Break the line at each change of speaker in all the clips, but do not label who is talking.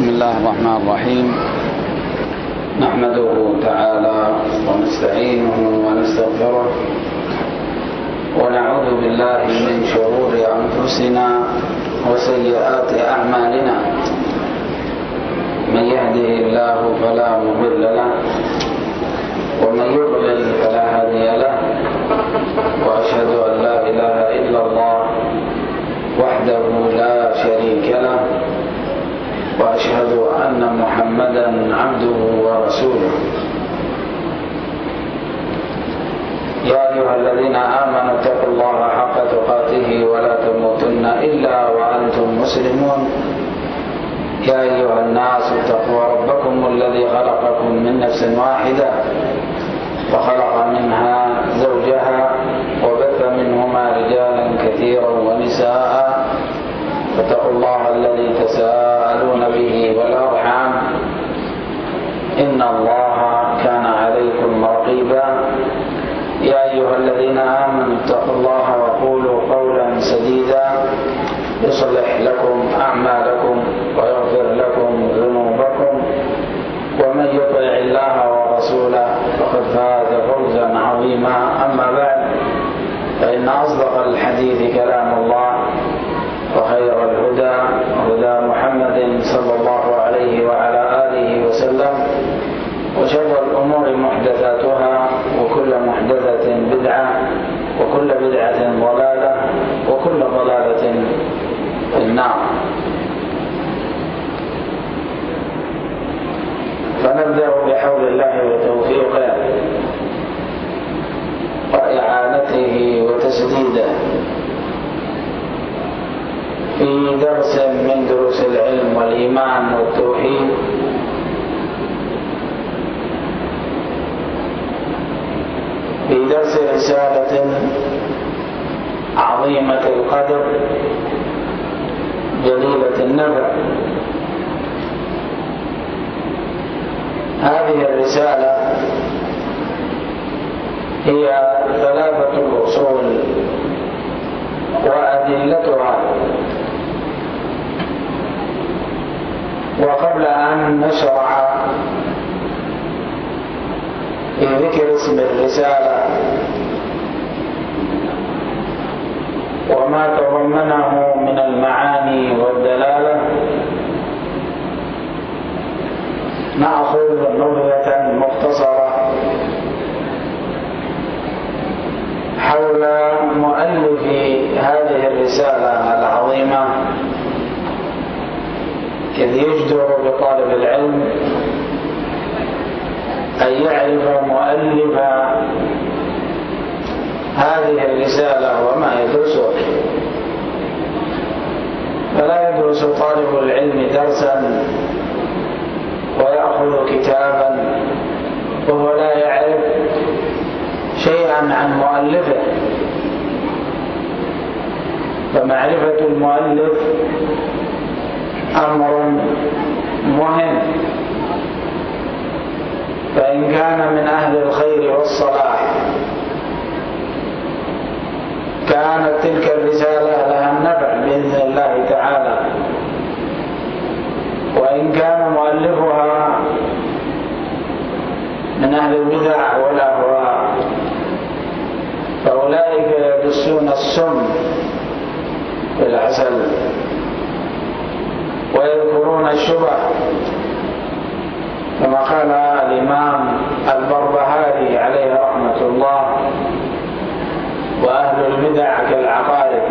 بسم الله الرحمن الرحيم. نحمده تعالى ونستعينه ونستغفره ونعوذ بالله من شرور أنفسنا وسيئات أعمالنا. من يهده الله فلا مضل له ومن يضلل فلا هادي له، وأشهد أن لا إله إلا الله وحده لا شريك له، وأشهد أن محمدا عبده ورسوله. يا أيها الذين آمنوا اتقوا الله حق تقاته ولا تموتن إلا وأنتم مسلمون. يا أيها الناس اتقوا ربكم الذي خلقكم من نفس واحدة وخلق منها زوجها وبث منهما رجالا كثيرا ونساء، فاتقوا الله الذي تساءلون به والأرحام إن الله كان عليكم رقيبا. يا أيها الذين آمنوا اتقوا الله وقولوا قولا سديدا يصلح لكم أعمالكم ويغفر لكم ذنوبكم، ومن يطع الله ورسوله فقد فاز فوزا عظيما. أما بعد، فإن أصدق الحديث كلام الله، وخير الهدى هدى محمد صلى الله عليه وعلى آله وسلم، وشر الأمور محدثاتها، وكل محدثة بدعة، وكل بدعة ضلالة، وكل ضلالة في النار. فنبدأ بحول الله وتوفيقه وإعانته وتسديده في درس من دروس العلم والإيمان والتوحيد، في درس رسالة عظيمة القدر جليلة النفع. هذه الرسالة هي 3 الأصول وأدلتها. وقبل أن نشرع في ذكر اسم الرسالة وما تضمنه من المعاني والدلالة، نأخذ نبذة مختصرة حول مؤلف هذه الرسالة العظيمة، إذ يجدر بطالب العلم أن يعرف مؤلف هذه الرسالة وما يدرسه. فلا يدرس طالب العلم درسا ويأخذ كتابا وهو لا يعرف شيئا عن مؤلفه. فمعرفة المؤلف أمر مهم، فإن كان من أهل الخير والصلاح كانت تلك الرسالة لها النفع بإذن الله تعالى، وإن كان مؤلفها من أهل البدع والأهواء فأولئك يدسون السم في العسل ويذكرون الشبه، كما قال الإمام البربهاري عليه رحمة الله: وأهل البدع كالعقارب،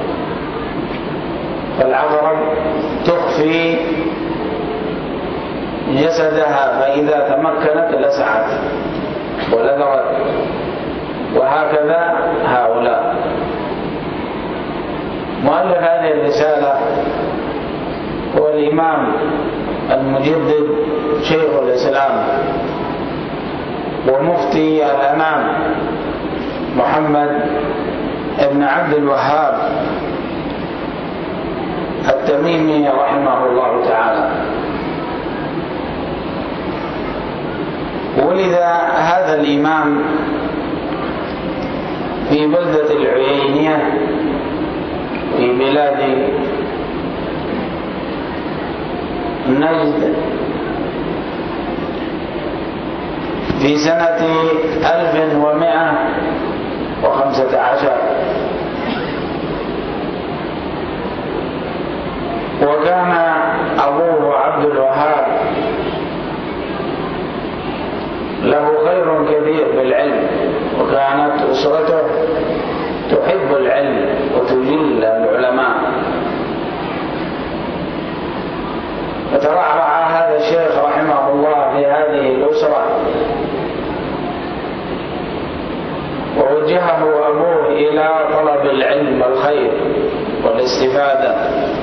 فالعقرب تخفي جسدها فإذا تمكنت لسعت ولذرت، وهكذا هؤلاء. مؤلف هذه الرسالة هو الإمام المجدد شيخ الإسلام ومفتي الأنام محمد بن عبد الوهاب التميمي رحمه الله تعالى. ولد هذا الإمام في بلدة العيينية في بلاد نجد في سنة 1115، وكان أبوه عبد الوهاب له خير كثير بالعلم، وكانت أسرته تحب العلم وتجل العلماء. فترعرع هذا الشيخ رحمه الله في هذه الأسرة، ووجهه أبوه إلى طلب العلم والخير والاستفادة،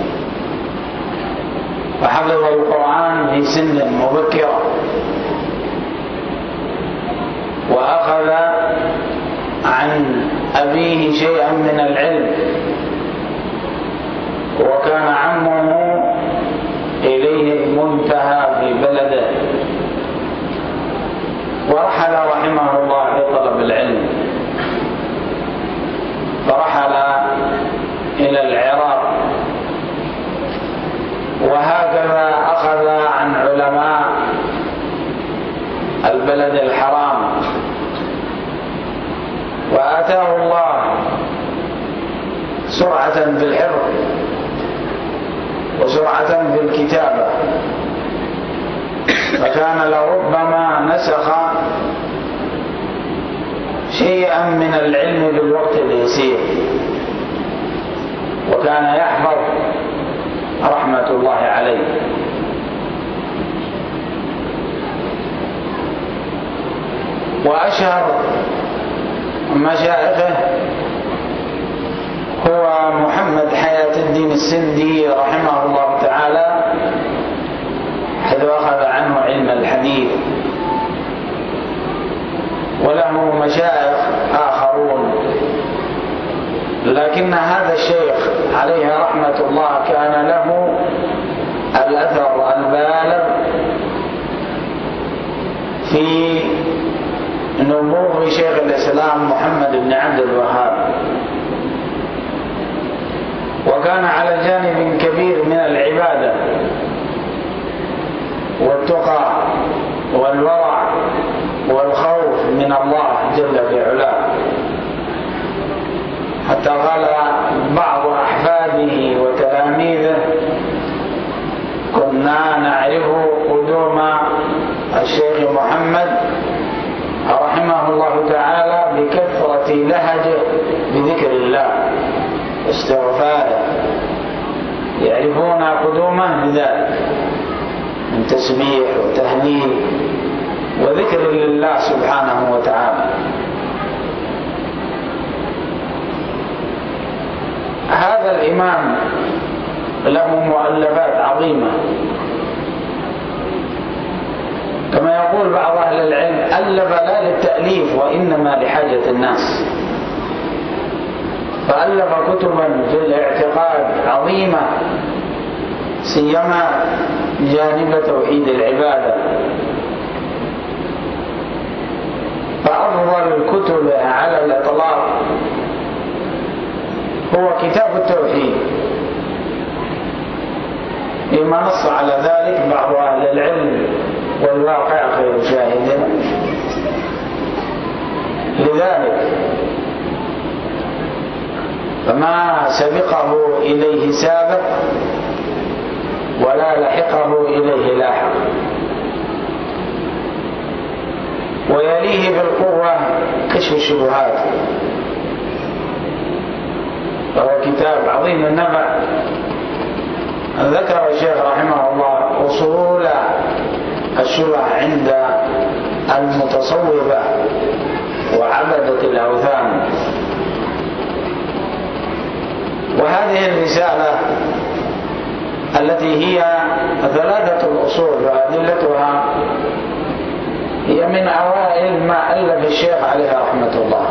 وحفظ القرآن في سن مبكرة، وأخذ عن أبيه شيئا من العلم، وكان عمه إليه المنتهى في بلده، ورحل رحمه الله لطلب العلم، فرحل إلى العراق، وهكذا أخذ عن علماء البلد الحرام، وآتاه الله سرعة في الحفظ وسرعة في الكتابة، فكان لربما نسخ شيئا من العلم بالوقت اليسير، وكان يحفظ رحمة الله عليه. وأشهر مشايخه هو محمد حياة الدين السندي رحمه الله تعالى، حيث أخذ عنه علم الحديث، وله مشايخ آخرون، لكن هذا الشيخ عليه رحمة الله كان له الأثر البالغ في نبوغ شيخ الإسلام محمد بن عبد الوهاب، وكان على جانب كبير من العبادة والتقى والورع والخوف من الله جل في علاه، حتى قال بعض أحفاده وتلاميذه: كنا نعرف قدوم الشيخ محمد رحمه الله تعالى بكثرة لهجه بذكر الله واستغفاره، يعرفون قدومه بذلك من تسبيح وتهليل وذكر لله سبحانه وتعالى. هذا الإمام له مؤلفات عظيمة، كما يقول بعض أهل العلم: ألف لا للتأليف وإنما لحاجة الناس، فألف كتبا في الاعتقاد عظيمة، سيما جانب توحيد العبادة. فأفضل الكتب على الإطلاق هو كتاب التوحيد، لما نص على ذلك بعض أهل العلم، والواقع خير شاهد لذلك، فما سبقه إليه سابق ولا لحقه إليه لاحق. ويليه بالقوة كشف الشبهات، وهو كتاب عظيم النفع. ذكر الشيخ رحمه الله أصول الشبه عند المتصوفة وعبدة الأوثان. وهذه الرسالة التي هي 3 الأصول وأدلتها هي من أوائل ما ألف الشيخ عليه رحمة الله.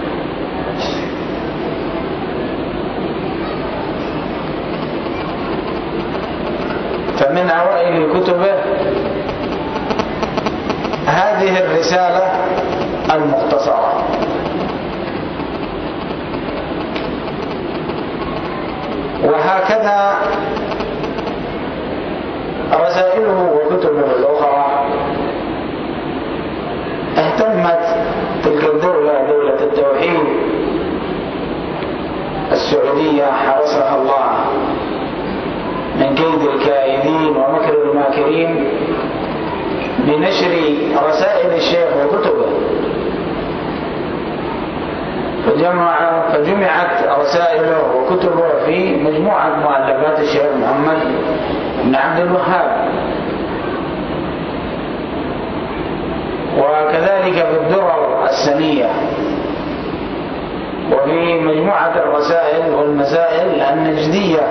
فمن أوائل كتبه هذه الرسالة المختصرة، وهكذا رسائله وكتبه الأخرى اهتمت تلك الدولة، دولة التوحيد السعودية حرسها الله من كيد الكائدين ومكر الماكرين، بنشر رسائل الشيخ وكتبه، فجمعت رسائله وكتبه في مجموعة مؤلفات الشيخ محمد بن عبد الوهاب، وكذلك في الدرر السنية، وفي مجموعة الرسائل والمسائل النجدية،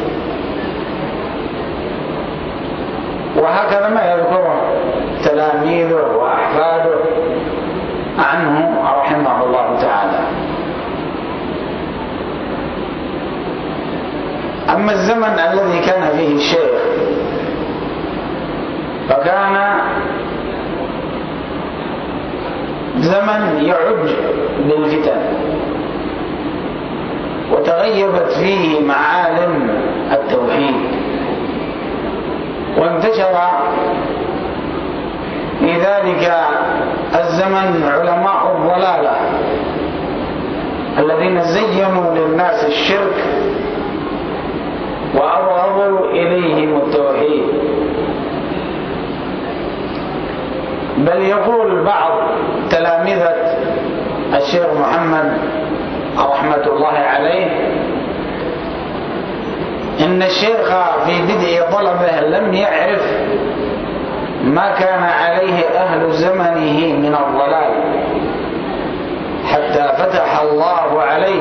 وهكذا ما يذكره تلاميذه وأحفاده عنه رحمه الله تعالى. أما الزمن الذي كان فيه الشيخ فكان زمن يعج بالفتن، وتغيبت فيه معالم التوحيد، وانتشر في ذلك الزمن علماء الضلالة الذين زينوا للناس الشرك وأبغضوا إليهم التوحيد. بل يقول بعض تلامذة الشيخ محمد رحمة الله عليه إن الشيخ في بدء طلبه لم يعرف ما كان عليه أهل زمنه من الضلال حتى فتح الله عليه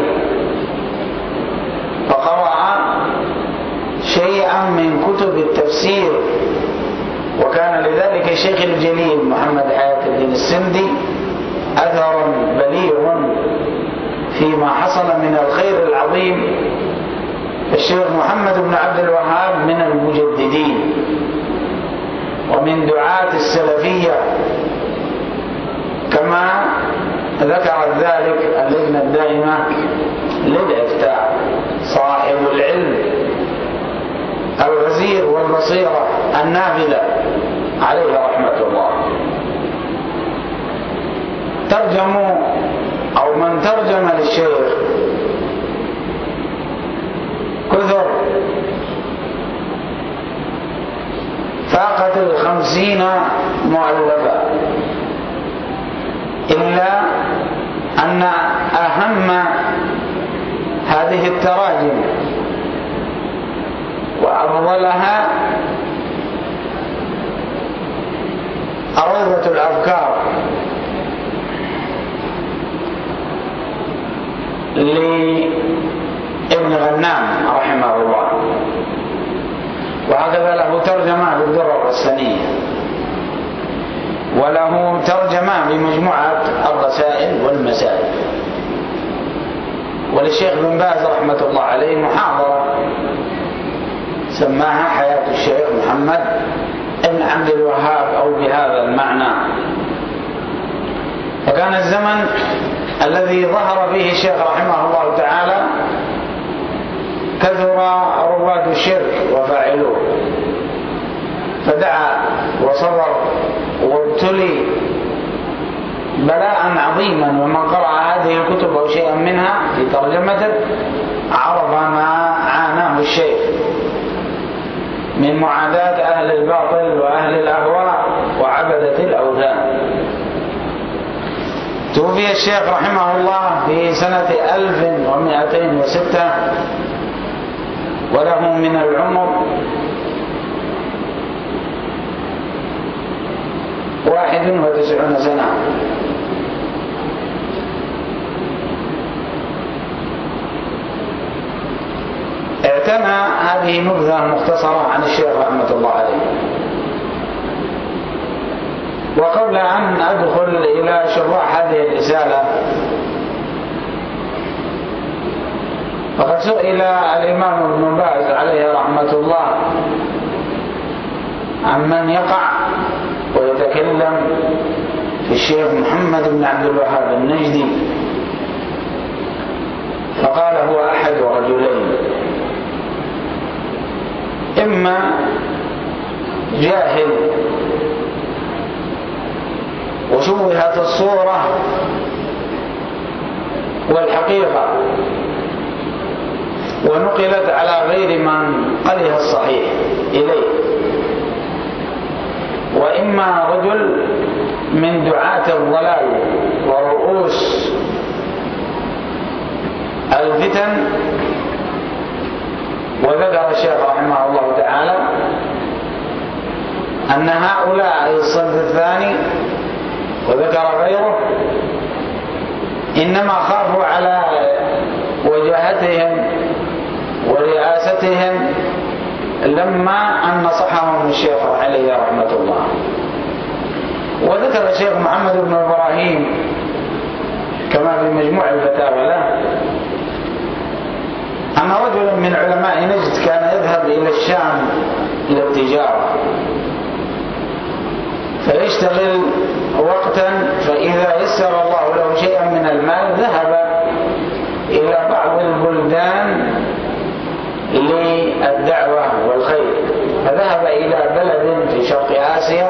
فقرأ شيئا من كتب التفسير. وكان لذلك الشيخ الجليل محمد حياة الدين السندي أثر بليغ فيما حصل من الخير العظيم. الشيخ محمد بن عبد الوهاب من المجددين ومن دعاة السلفية، كما ذكرت ذلك اللجنة الدائمة للإفتاء صاحب العلم الغزير والبصيرة النافذة عليه رحمة الله. ترجموا أو من ترجم للشيخ كثر، فاقت 50 مؤلفة، إلا أن أهم هذه التراجم وأفضلها روضة الأفكار لابن غنام رحمه الله، وهكذا له ترجمة بالدرر السنية، وله ترجمة بمجموعة الرسائل والمسائل. وللشيخ بن باز رحمة الله عليه محاضرة سماها حياة الشيخ محمد بن عبد الوهاب أو بهذا المعنى. فكان الزمن الذي ظهر فيه الشيخ رحمه الله تعالى كثر رواد الشرك وفاعلوه، فدعا وصبر وابتلي بلاء عظيما. ومن قرأ هذه الكتب أو شيئا منها في ترجمته عرف ما عاناه الشيخ من معاداة أهل الباطل وأهل الأهواء وعبدة الأوثان. توفي الشيخ رحمه الله في سنة 1206 وله من العمر 91 سنة. اعتنى هذه نبذة مختصرة عن الشيخ رحمة الله عليه. وقبل أن أدخل إلى شرح هذه الرسالة، فقد سئل الإمام ابن باز عليه رحمة الله عمن يقع ويتكلم في الشيخ محمد بن عبد الوهاب النجدي، فقال هو أحد رجلين: إما جاهل وشوهت الصورة والحقيقة ونقلت على غير من قله الصحيح إليه، وإما رجل من دعاة الضلال ورؤوس الفتن. وذكر الشيخ رحمه الله تعالى أن هؤلاء الصنف الثاني وذكر غيره إنما خافوا على وجاهتهم ورئاستهم لما أن نصحهم الشيخ عليه رحمة الله. وذكر الشيخ محمد بن إبراهيم كما في مجموع الفتاوى له أن رجلا من علماء نجد كان يذهب إلى الشام للتجارة فيشتغل وقتا، فإذا يسر الله له شيئا من المال ذهب إلى بعض البلدان للدعوة والخير، فذهب إلى بلد في شرق آسيا،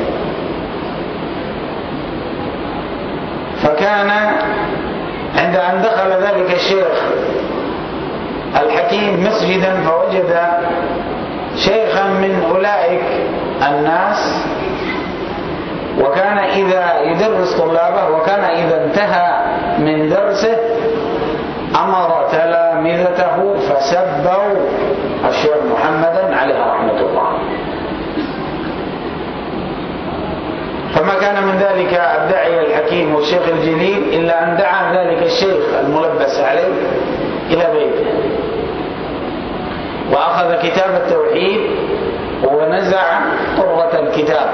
فكان عند أن دخل ذلك الشيخ الحكيم مسجدا فوجد شيخا من أولئك الناس، وكان إذا يدرس طلابه وكان إذا انتهى من درسه أمر تلامذته فسبوا الشيخ محمدا عليه رحمة الله. فما كان من ذلك الداعي الحكيم والشيخ الجليل إلا أن دعا ذلك الشيخ الملبس عليه إلى بيته، وأخذ كتاب التوحيد ونزع طرة الكتاب،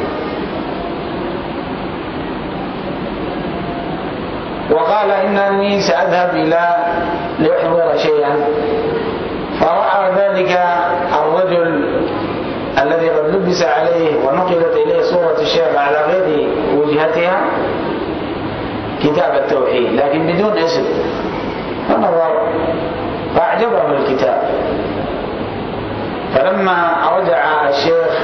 وقال إنني سأذهب لأحضر شيئا. فرأى ذلك الرجل الذي قد لبس عليه ونقلت إليه صورة الشيخ على غير وجهتها كتاب التوحيد لكن بدون اسم، فنظر فأعجبه الكتاب. فلما رجع الشيخ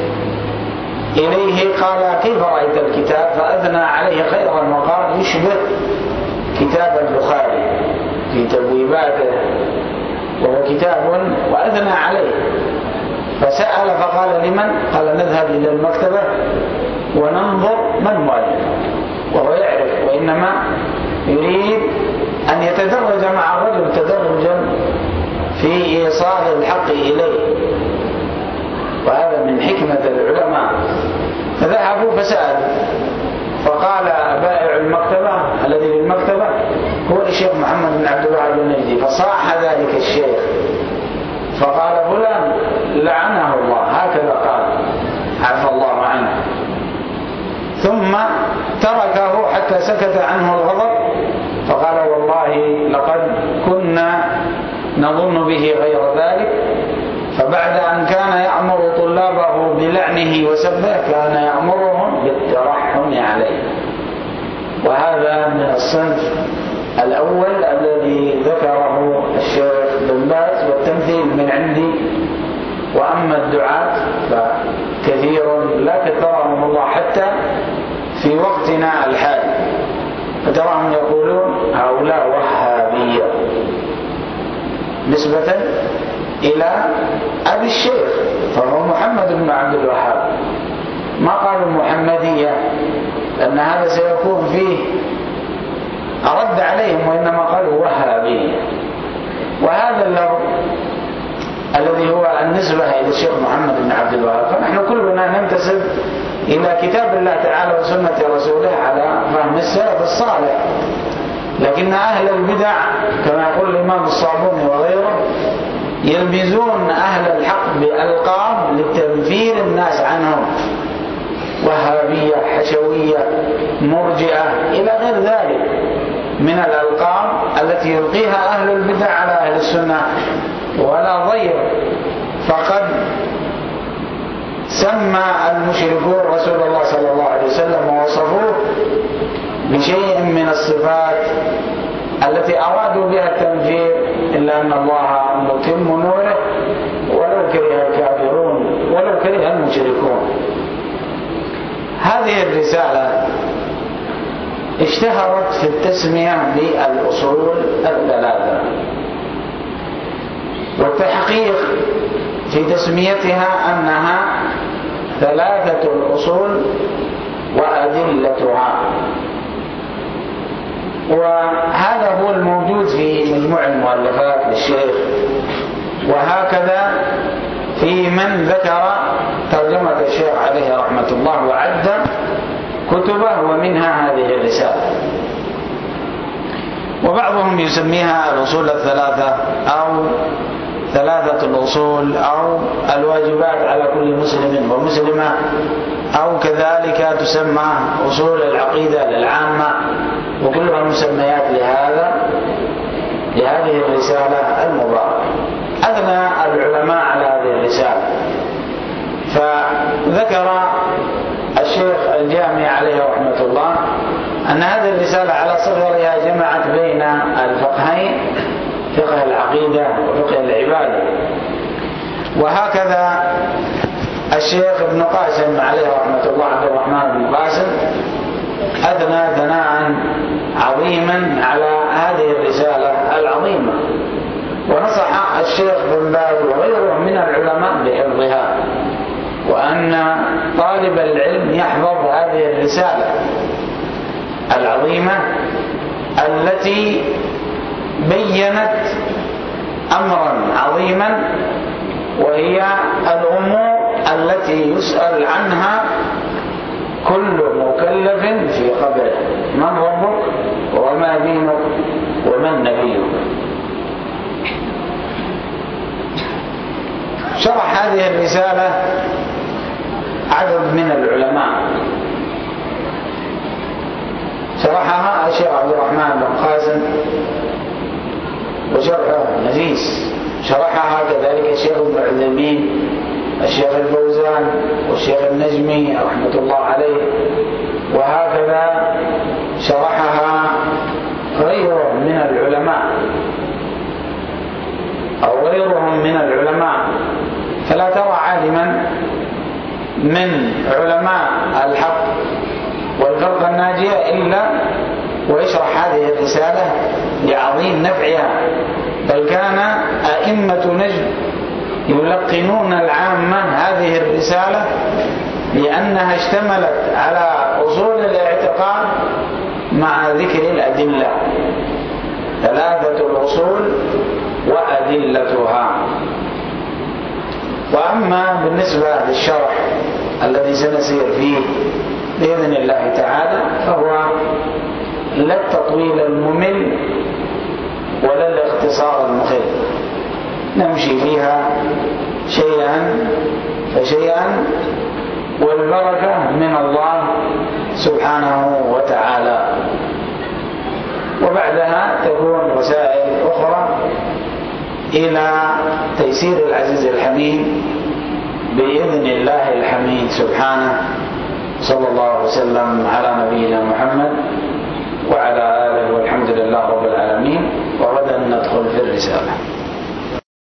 إليه قال كيف رأيت الكتاب؟ فأثنى عليه خيرا وقال يشبه كتاب البخاري في تبويباته وهو كتاب، وأثنى عليه. فسأل فقال لمن؟ قال نذهب إلى المكتبة وننظر من مؤلف، وهو يعرف وإنما يريد أن يتدرج مع الرجل تدرجا في إيصال الحق إليه، وهذا من حكمة العلماء. فذهبوا فسألوا، فقال بائع المكتبة الذي في المكتبة هو الشيخ محمد بن عبد الوهاب النجدي. فصاح ذلك الشيخ فقال فلان لعنه الله، هكذا قال عفى الله عنه. ثم تركه حتى سكت عنه الغضب، فقال والله لقد كنا نظن به غير ذلك. فبعد أن كان يأمر طلابه بلعنه وسبه كان يأمرهم بالترحم عليه. وهذا من الصنف الأول الذي ذكره الشيخ بن باز، والتمثيل من عندي. وأما الدعاة فكثير لا كثرهم الله حتى في وقتنا الحالي، فتراهم يقولون هؤلاء وهابية نسبة إلى أبي الشيخ، فهو محمد بن عبد الوهاب، ما قالوا محمدية لأن هذا سيكون فيه أرد عليهم، وإنما قالوا وهابية. وهذا اللفظ الذي هو النسبة إلى الشيخ محمد بن عبد الوهاب، فنحن كلنا ننتسب إلى كتاب الله تعالى وسنة رسوله على فهم السلف الصالح. لكن أهل البدع كما يقول الإمام الصابوني وغيره يلبزون أهل الحق بألقاب لتنفير الناس عنهم، وهابية، حشوية، مرجئة، إلى غير ذلك من الألقاب التي يلقيها أهل البدع على أهل السنة. ولا ضير، فقد سمى المشركون رسول الله صلى الله عليه وسلم ووصفوه بشيء من الصفات التي أرادوا بها التنفير، إلا أن الله متم نوره ولو كره الكافرون ولو كره المشركون. هذه الرسالة اشتهرت في التسمية بالأصول الثلاثة، والتحقيق في تسميتها أنها ثلاثة الأصول وأدلتها، وهذا هو الموجود في مجموع المؤلفات للشيخ، وهكذا في من ذكر ترجمة الشيخ عليه رحمة الله وعد كتبه ومنها هذه الرسالة. وبعضهم يسميها الأصول الثلاثة أو ثلاثة الأصول أو الواجبات على كل مسلم ومسلمة، أو كذلك تسمى أصول العقيدة للعامة، وكلها مسميات لهذه الرسالة المباركة. أثنى العلماء على هذه الرسالة، فذكر الشيخ الجامعي عليه رحمة الله أن هذه الرسالة على صغرها جمعت بين الفقهين، فقه العقيدة وفقه العبادة. وهكذا الشيخ ابن قاسم عليه رحمة الله، عبد الرحمن بن قاسم، أثنى ثناء عظيما على هذه الرسالة العظيمة، ونصح الشيخ بن باز وغيره من العلماء بحفظها، وأن طالب العلم يحفظ هذه الرسالة العظيمة التي بيّنت أمرا عظيما، وهي الأمور التي يسأل عنها كل مكلف في قبره: من ربك وما دينك ومن نبيك. شرح هذه الرسالة عدد من العلماء، شرحها الشيخ عبد الرحمن بن قاسم وشرحه نفيس، شرحها كذلك الشيخ ابن عثيمين، الشيخ الفوزان، والشيخ النجمي رحمة الله عليه، وهكذا شرحها غيره من العلماء أو غيرهم من العلماء. فلا ترى عالما من علماء الحق والفرقة الناجية إلا ويشرح هذه الرسالة لعظيم نفعها، بل كان أئمة نجد يلقنون العامة هذه الرسالة لأنها اشتملت على أصول الاعتقاد مع ذكر الأدلة، ثلاثة الأصول وأدلتها. وأما بالنسبة للشرح الذي سنسير فيه بإذن الله تعالى، فهو لا التطويل الممل ولا الاختصار المخل، نمشي فيها شيئا فشيئا، والبركة من الله سبحانه وتعالى. وبعدها تكون رسائل أخرى إلى تيسير العزيز الحميد بإذن الله الحميد سبحانه. صلى الله وسلم على نبينا محمد وعلى آله، والحمد لله رب العالمين. وغدا ندخل في الرسالة.